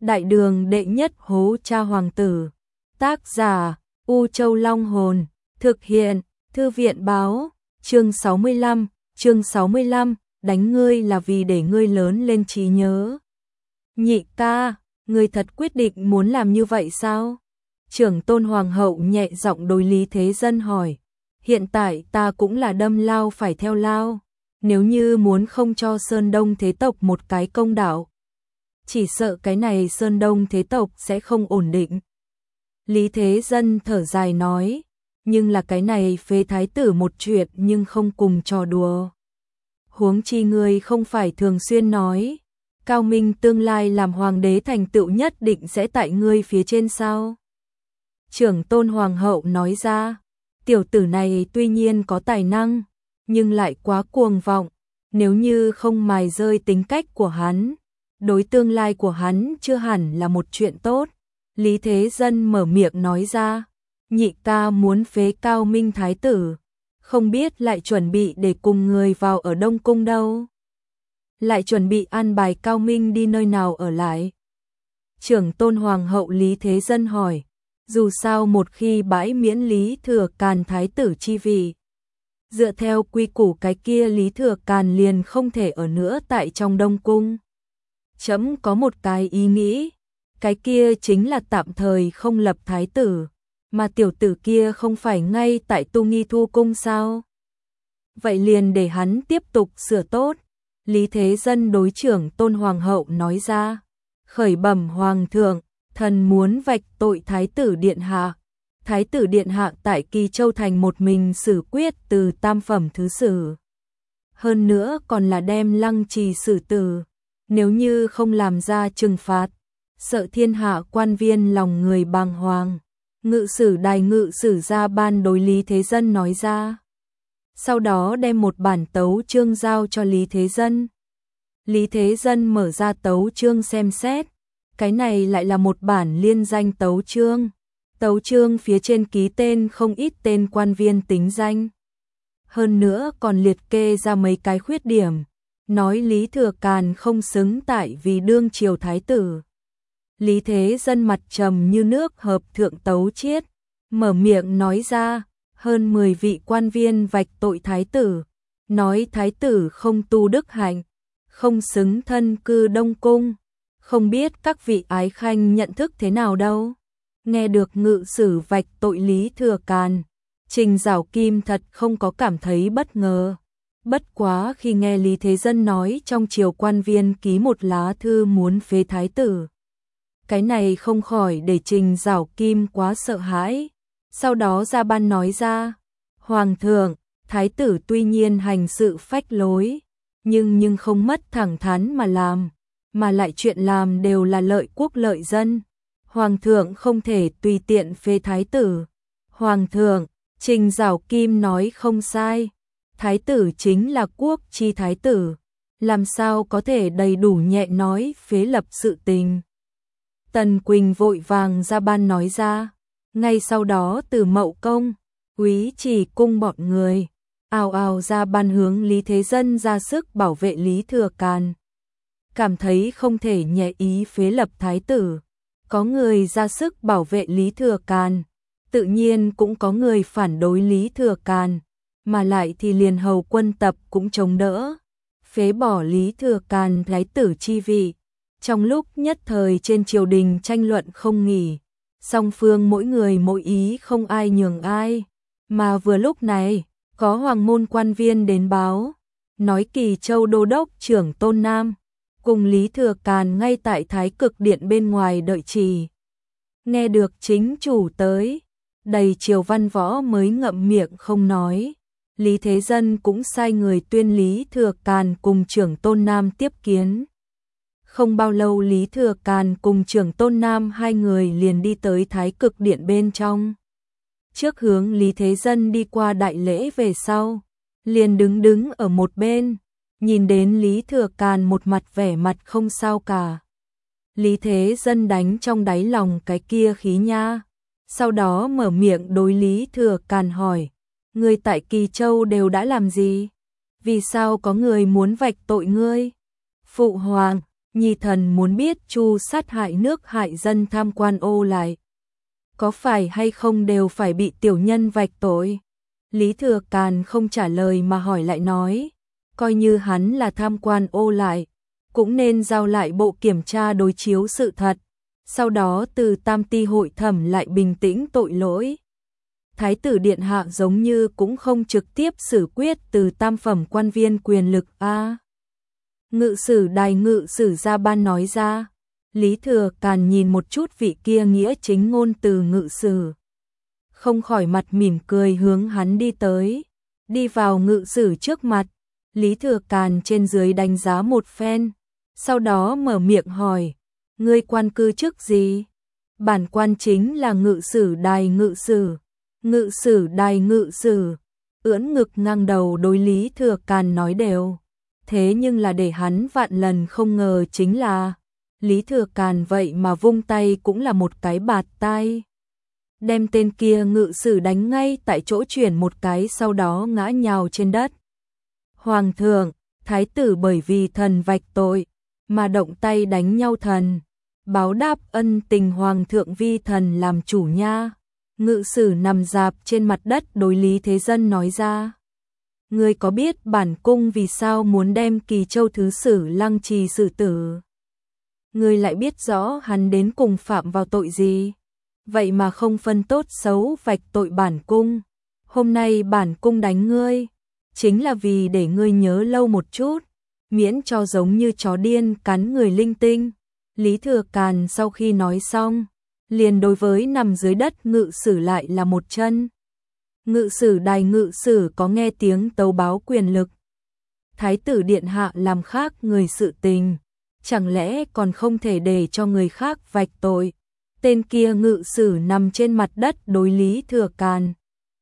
Đại đường đệ nhất hố cha hoàng tử. Tác giả U Châu Long Hồn. Thực hiện Thư viện Báo. Chương 65, đánh ngươi là vì để ngươi lớn lên trí nhớ. Nhị ca, ngươi thật quyết định muốn làm như vậy sao? Trưởng tôn hoàng hậu nhẹ giọng đối Lý Thế Dân hỏi. Hiện tại ta cũng là đâm lao phải theo lao. Nếu như muốn không cho Sơn Đông thế tộc một cái công đạo, chỉ sợ cái này Sơn Đông thế tộc sẽ không ổn định. Lý Thế Dân thở dài nói, nhưng là cái này phế thái tử một chuyện nhưng không cùng trò đùa. Huống chi ngươi không phải thường xuyên nói, Cao Minh tương lai làm hoàng đế thành tựu nhất định sẽ tại ngươi phía trên sao? Trưởng tôn hoàng hậu nói ra, tiểu tử này tuy nhiên có tài năng, nhưng lại quá cuồng vọng, nếu như không mài rơi tính cách của hắn, đối tương lai của hắn chưa hẳn là một chuyện tốt. Lý Thế Dân mở miệng nói ra, nhị ca muốn phế Cao Minh thái tử, không biết lại chuẩn bị để cùng người vào ở Đông Cung đâu. Lại chuẩn bị an bài Cao Minh đi nơi nào ở lại? Trưởng tôn hoàng hậu Lý Thế Dân hỏi, dù sao một khi bãi miễn Lý Thừa Càn thái tử chi vị, dựa theo quy củ cái kia Lý Thừa Càn liền không thể ở nữa tại trong Đông Cung. Chấm có một cái ý nghĩ, cái kia chính là tạm thời không lập thái tử, mà tiểu tử kia không phải ngay tại Tu Nghi Thu Cung sao? Vậy liền để hắn tiếp tục sửa tốt. Lý Thế Dân đối trưởng tôn hoàng hậu nói ra, khởi bẩm hoàng thượng, thần muốn vạch tội thái tử điện hạ. Thái tử điện hạ tại Kỳ Châu thành một mình xử quyết từ tam phẩm thứ sử. Hơn nữa còn là đem Lăng Trì xử tử. Nếu như không làm ra trừng phạt, sợ thiên hạ quan viên lòng người bàng hoàng. Ngự sử đài ngự sử ra ban đối Lý Thế Dân nói ra. Sau đó đem một bản tấu chương giao cho Lý Thế Dân. Lý Thế Dân mở ra tấu chương xem xét. Cái này lại là một bản liên danh tấu chương. Tấu chương phía trên ký tên không ít tên quan viên tính danh. Hơn nữa còn liệt kê ra mấy cái khuyết điểm, nói Lý Thừa Càn không xứng tại vì đương triều thái tử. Lý Thế Dân mặt trầm như nước hợp thượng tấu chiết, mở miệng nói ra, hơn 10 vị quan viên vạch tội thái tử, nói thái tử không tu đức hạnh, không xứng thân cư Đông Cung, không biết các vị ái khanh nhận thức thế nào đâu. Nghe được ngự sử vạch tội Lý Thừa Càn, Trình Giảo Kim thật không có cảm thấy bất ngờ. Bất quá khi nghe Lý Thế Dân nói trong triều quan viên ký một lá thư muốn phế thái tử, cái này không khỏi để Trình Giảo Kim quá sợ hãi. Sau đó ra ban nói ra, hoàng thượng, thái tử tuy nhiên hành sự phách lối, nhưng không mất thẳng thắn mà làm, mà lại chuyện làm đều là lợi quốc lợi dân. Hoàng thượng không thể tùy tiện phế thái tử. Hoàng thượng, Trình Giảo Kim nói không sai. Thái tử chính là quốc chi thái tử, làm sao có thể đầy đủ nhẹ nói phế lập sự tình. Tần Quỳnh vội vàng ra ban nói ra. Ngay sau đó từ Mậu Công, Úy Chỉ cung bọn người ào ào ra ban hướng Lý Thế Dân ra sức bảo vệ Lý Thừa Càn. Cảm thấy không thể nhẹ ý phế lập thái tử. Có người ra sức bảo vệ Lý Thừa Càn, tự nhiên cũng có người phản đối Lý Thừa Càn, mà lại thì liền hầu quân tập cũng chống đỡ, phế bỏ Lý Thừa Càn thái tử chi vị. Trong lúc nhất thời trên triều đình tranh luận không nghỉ, song phương mỗi người mỗi ý không ai nhường ai, mà vừa lúc này, có hoàng môn quan viên đến báo, nói Kỳ Châu đô đốc trưởng Tôn Nam cùng Lý Thừa Càn ngay tại Thái Cực Điện bên ngoài đợi trì. Nghe được chính chủ tới, đầy triều văn võ mới ngậm miệng không nói. Lý Thế Dân cũng sai người tuyên Lý Thừa Càn cùng trưởng Tôn Nam tiếp kiến. Không bao lâu Lý Thừa Càn cùng trưởng Tôn Nam hai người liền đi tới Thái Cực Điện bên trong. Trước hướng Lý Thế Dân đi qua đại lễ về sau, liền đứng ở một bên. Nhìn đến Lý Thừa Càn một mặt vẻ mặt không sao cả. Lý Thế Dân đánh trong đáy lòng cái kia khí nha. Sau đó mở miệng đối Lý Thừa Càn hỏi, ngươi tại Kỳ Châu đều đã làm gì? Vì sao có người muốn vạch tội ngươi? Phụ hoàng, Nhi thần muốn biết Chu sát hại nước hại dân tham quan ô lại, có phải hay không đều phải bị tiểu nhân vạch tội. Lý Thừa Càn không trả lời mà hỏi lại nói, coi như hắn là tham quan ô lại, cũng nên giao lại bộ kiểm tra đối chiếu sự thật, sau đó từ tam ti hội thẩm lại bình tĩnh tội lỗi. Thái tử điện hạ giống như cũng không trực tiếp xử quyết từ tam phẩm quan viên quyền lực a. Ngự sử đài ngự sử gia ban nói ra. Lý Thừa Càn nhìn một chút vị kia nghĩa chính ngôn từ ngự sử, không khỏi mặt mỉm cười hướng hắn đi tới, đi vào ngự sử trước mặt. Lý Thừa Càn trên dưới đánh giá một phen, sau đó mở miệng hỏi, ngươi quan cư chức gì? Bản quan chính là ngự sử đài ngự sử. Ngự sử đài ngự sử, ưỡn ngực ngang đầu đối Lý Thừa Càn nói đều. Thế nhưng là để hắn vạn lần không ngờ chính là, Lý Thừa Càn vậy mà vung tay cũng là một cái bạt tai. Đem tên kia ngự sử đánh ngay tại chỗ chuyển một cái sau đó ngã nhào trên đất. Hoàng thượng, thái tử bởi vì thần vạch tội, mà động tay đánh nhau thần. Báo đáp ân tình hoàng thượng vi thần làm chủ nha. Ngự sử nằm dạp trên mặt đất đối Lý Thế Dân nói ra. Ngươi có biết bản cung vì sao muốn đem Kỳ Châu thứ sử Lăng Trì xử tử? Ngươi lại biết rõ hắn đến cùng phạm vào tội gì? Vậy mà không phân tốt xấu vạch tội bản cung. Hôm nay bản cung đánh ngươi, chính là vì để ngươi nhớ lâu một chút, miễn cho giống như chó điên cắn người linh tinh. Lý Thừa Càn sau khi nói xong, liền đối với nằm dưới đất ngự sử lại là một chân. Ngự sử đài ngự sử có nghe tiếng tấu báo quyền lực. Thái tử điện hạ làm khác người sự tình, chẳng lẽ còn không thể để cho người khác vạch tội? Tên kia ngự sử nằm trên mặt đất đối Lý Thừa Càn.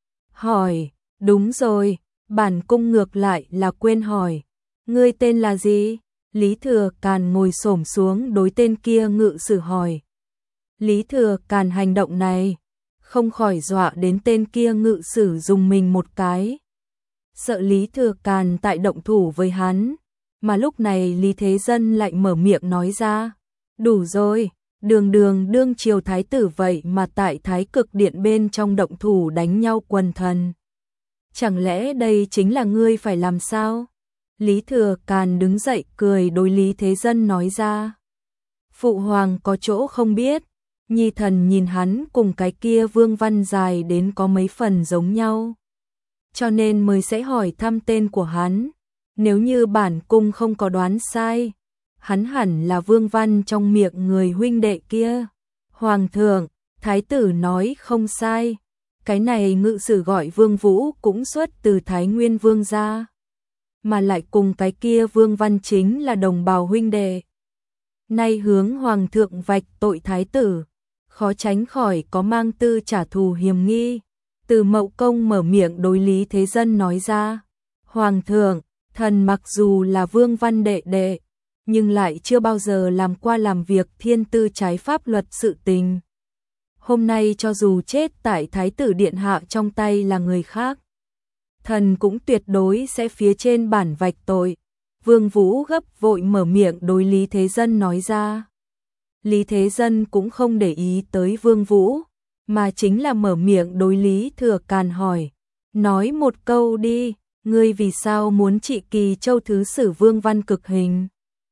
Hỏi, đúng rồi, bản cung ngược lại là quên hỏi, ngươi tên là gì? Lý Thừa Càn ngồi xổm xuống đối tên kia ngự sử hỏi. Lý Thừa Càn hành động này, không khỏi dọa đến tên kia ngự sử dùng mình một cái. Sợ Lý Thừa Càn tại động thủ với hắn, mà lúc này Lý Thế Dân lại mở miệng nói ra. Đủ rồi, đương triều thái tử vậy mà tại Thái Cực Điện bên trong động thủ đánh nhau quần thần. Chẳng lẽ đây chính là ngươi phải làm sao? Lý Thừa Càn đứng dậy cười đối Lý Thế Dân nói ra. Phụ hoàng có chỗ không biết, nhi thần nhìn hắn cùng cái kia vương văn dài đến có mấy phần giống nhau, cho nên mới sẽ hỏi thăm tên của hắn. Nếu như bản cung không có đoán sai, hắn hẳn là vương văn trong miệng người huynh đệ kia. Hoàng thượng, thái tử nói không sai, cái này ngự sử gọi Vương Vũ cũng xuất từ Thái Nguyên Vương gia, mà lại cùng cái kia Vương Văn chính là đồng bào huynh đệ. Nay hướng hoàng thượng vạch tội thái tử, khó tránh khỏi có mang tư trả thù hiềm nghi. Từ Mậu Công mở miệng đối Lý Thế Dân nói ra. Hoàng thượng, thần mặc dù là Vương Văn đệ đệ, nhưng lại chưa bao giờ làm qua làm việc thiên tư trái pháp luật sự tình. Hôm nay cho dù chết tại thái tử điện hạ trong tay là người khác, thần cũng tuyệt đối sẽ phía trên bản vạch tội. Vương Vũ gấp vội mở miệng đối Lý Thế Dân nói ra. Lý Thế Dân cũng không để ý tới Vương Vũ, mà chính là mở miệng đối Lý Thừa Càn hỏi. Nói một câu đi, ngươi vì sao muốn trị Kỳ Châu thứ sử Vương Văn cực hình?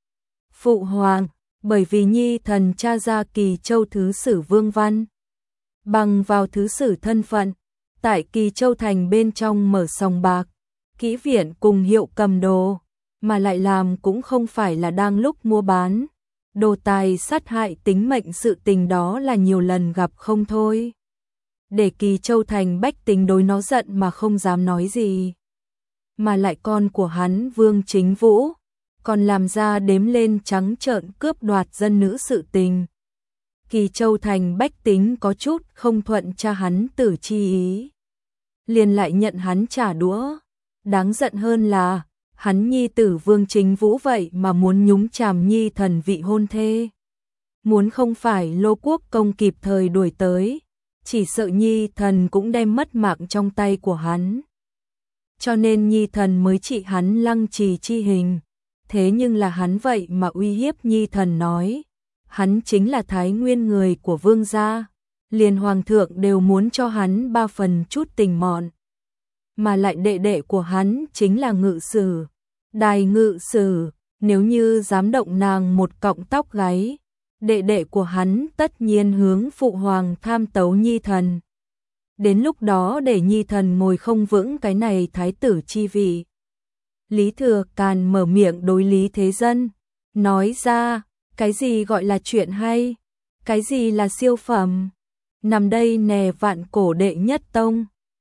Phụ hoàng, bởi vì nhi thần tra ra Kỳ Châu thứ sử Vương Văn bằng vào thứ sử thân phận, tại Kỳ Châu thành bên trong mở sòng bạc, kỹ viện cùng hiệu cầm đồ, mà lại làm cũng không phải là đang lúc mua bán đồ tài sát hại tính mệnh, sự tình đó là nhiều lần gặp không thôi. Để Kỳ Châu thành bách tính đối nó giận mà không dám nói gì. Mà lại con của hắn Vương Chính Vũ còn làm ra đếm lên trắng trợn cướp đoạt dân nữ sự tình. Kỳ Châu thành bách tính có chút không thuận cha hắn tử chi ý, liền lại nhận hắn trả đũa. Đáng giận hơn là hắn nhi tử Vương Chính Vũ vậy mà muốn nhúng chàm nhi thần vị hôn thê. Muốn không phải Lô Quốc công kịp thời đuổi tới, chỉ sợ nhi thần cũng đem mất mạng trong tay của hắn. Cho nên nhi thần mới trị hắn Lăng Trì chi hình. thế nhưng là hắn vậy mà uy hiếp Nhi thần nói, hắn chính là Thái Nguyên người của vương gia, liền hoàng thượng đều muốn cho hắn 3 phần chút tình mọn. Mà lại đệ đệ của hắn chính là ngự sử, Đài ngự sử, nếu như dám động nàng một cọng tóc gáy, đệ đệ của hắn tất nhiên hướng phụ hoàng tham tấu Nhi thần. Đến lúc đó để Nhi thần ngồi không vững cái này thái tử chi vị. Lý Thừa Càn mở miệng đối Lý Thế Dân, nói ra, cái gì gọi là chuyện hay, cái gì là siêu phẩm, nằm đây nè vạn cổ đệ nhất tông.